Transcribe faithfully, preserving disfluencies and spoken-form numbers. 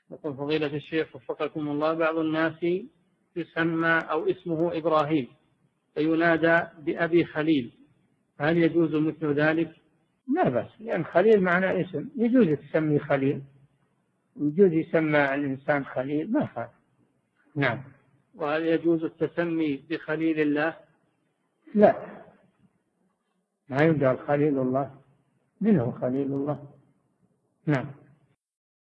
يقول فضيلة الشيخ وفقكم الله، بعض الناس يسمى أو اسمه إبراهيم فينادى بأبي خليل، هل يجوز مثل ذلك؟ لا بأس، لأن خليل معنى اسم، يجوز تسمي خليل، يجوز يسمى الإنسان خليل، ما خالف. نعم. وهل يجوز التسمي بخليل الله؟ لا، ما يقال خليل الله، من هو خليل الله؟ نعم.